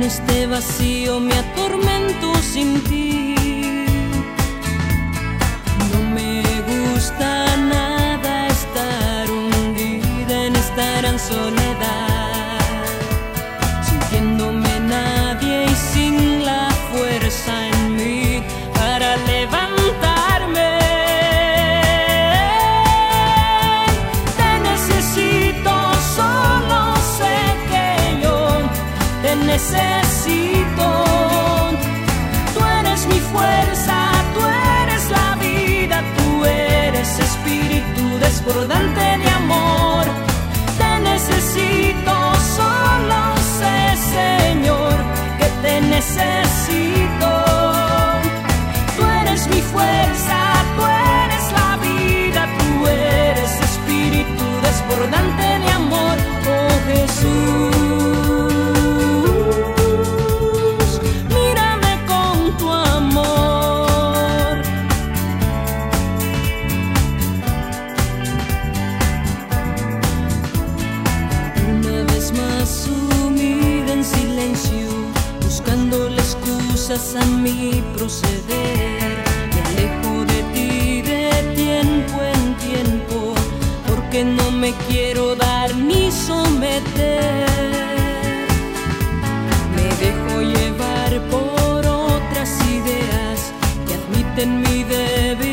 este vacío me atormento sin ti. No me gusta nada estar hundida en esta gran soledad, sintiéndome nadie y sin la fuerza en mí para levantarme. Te necesito, solo sé que yo te necesito. Tú eres mi fuerza, tú eres la vida, tú eres espíritu desbordante de amor. Te necesito, solo sé, Señor, que te necesito. Tú eres mi fuerza, tú eres la vida, tú eres espíritu desbordante de amor, oh Jesús. A mi proceder, me alejo de ti de tiempo en tiempo, porque no me quiero dar ni someter. Me dejo llevar por otras ideas que admiten mi debilidad.